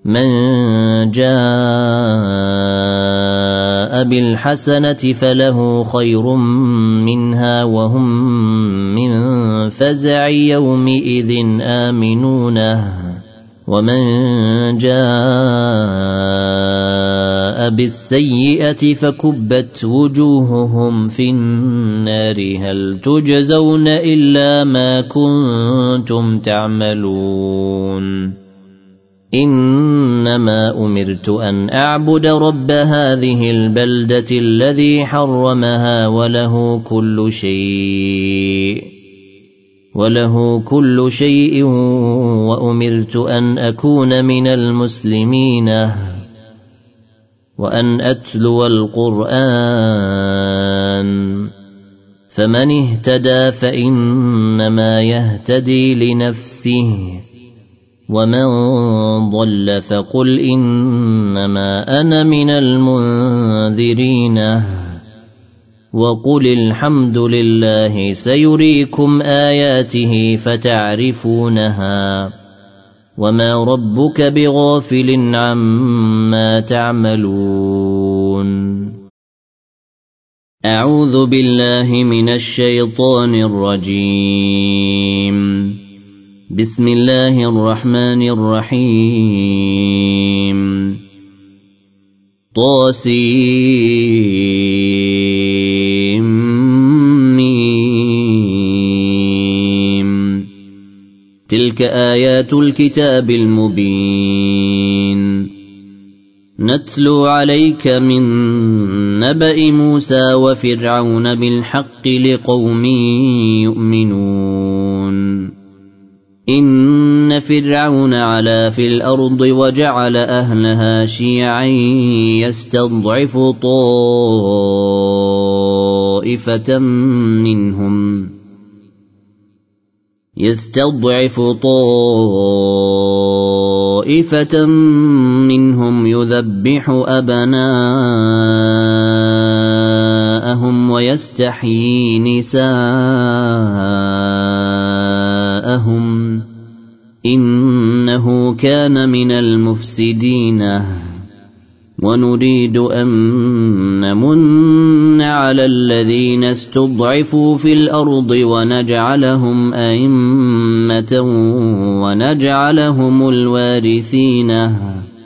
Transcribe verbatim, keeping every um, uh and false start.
من جاء بالحسنة فله خير منها وهم من فزع يومئذ آمنون ومن جاء بالسيئة فكبت وجوههم في النار هل تجزون إلا ما كنتم تعملون إنما أمرت أن أعبد رب هذه البلدة الذي حرمها وله كل شيء وله كل شيء وأمرت أن أكون من المسلمين وأن أتلو القرآن فمن اهتدى فإنما يهتدي لنفسه ومن ضل فقل إنما أنا من المنذرين وقل الحمد لله سيريكم آياته فتعرفونها وما ربك بغافل عما تعملون أعوذ بالله من الشيطان الرجيم بسم الله الرحمن الرحيم طاسيم ميم تلك آيات الكتاب المبين نتلو عليك من نبأ موسى وفرعون بالحق لقوم يؤمنون إن فرعون علا في الأرض وجعل أهلها شيعا يستضعف طائفة منهم يستضعف طائفة منهم يذبح أبناءهم ويستحيي نساءهم إنه كان من المفسدين ونريد أن نمن على الذين استضعفوا في الأرض ونجعلهم أئمة ونجعلهم الوارثين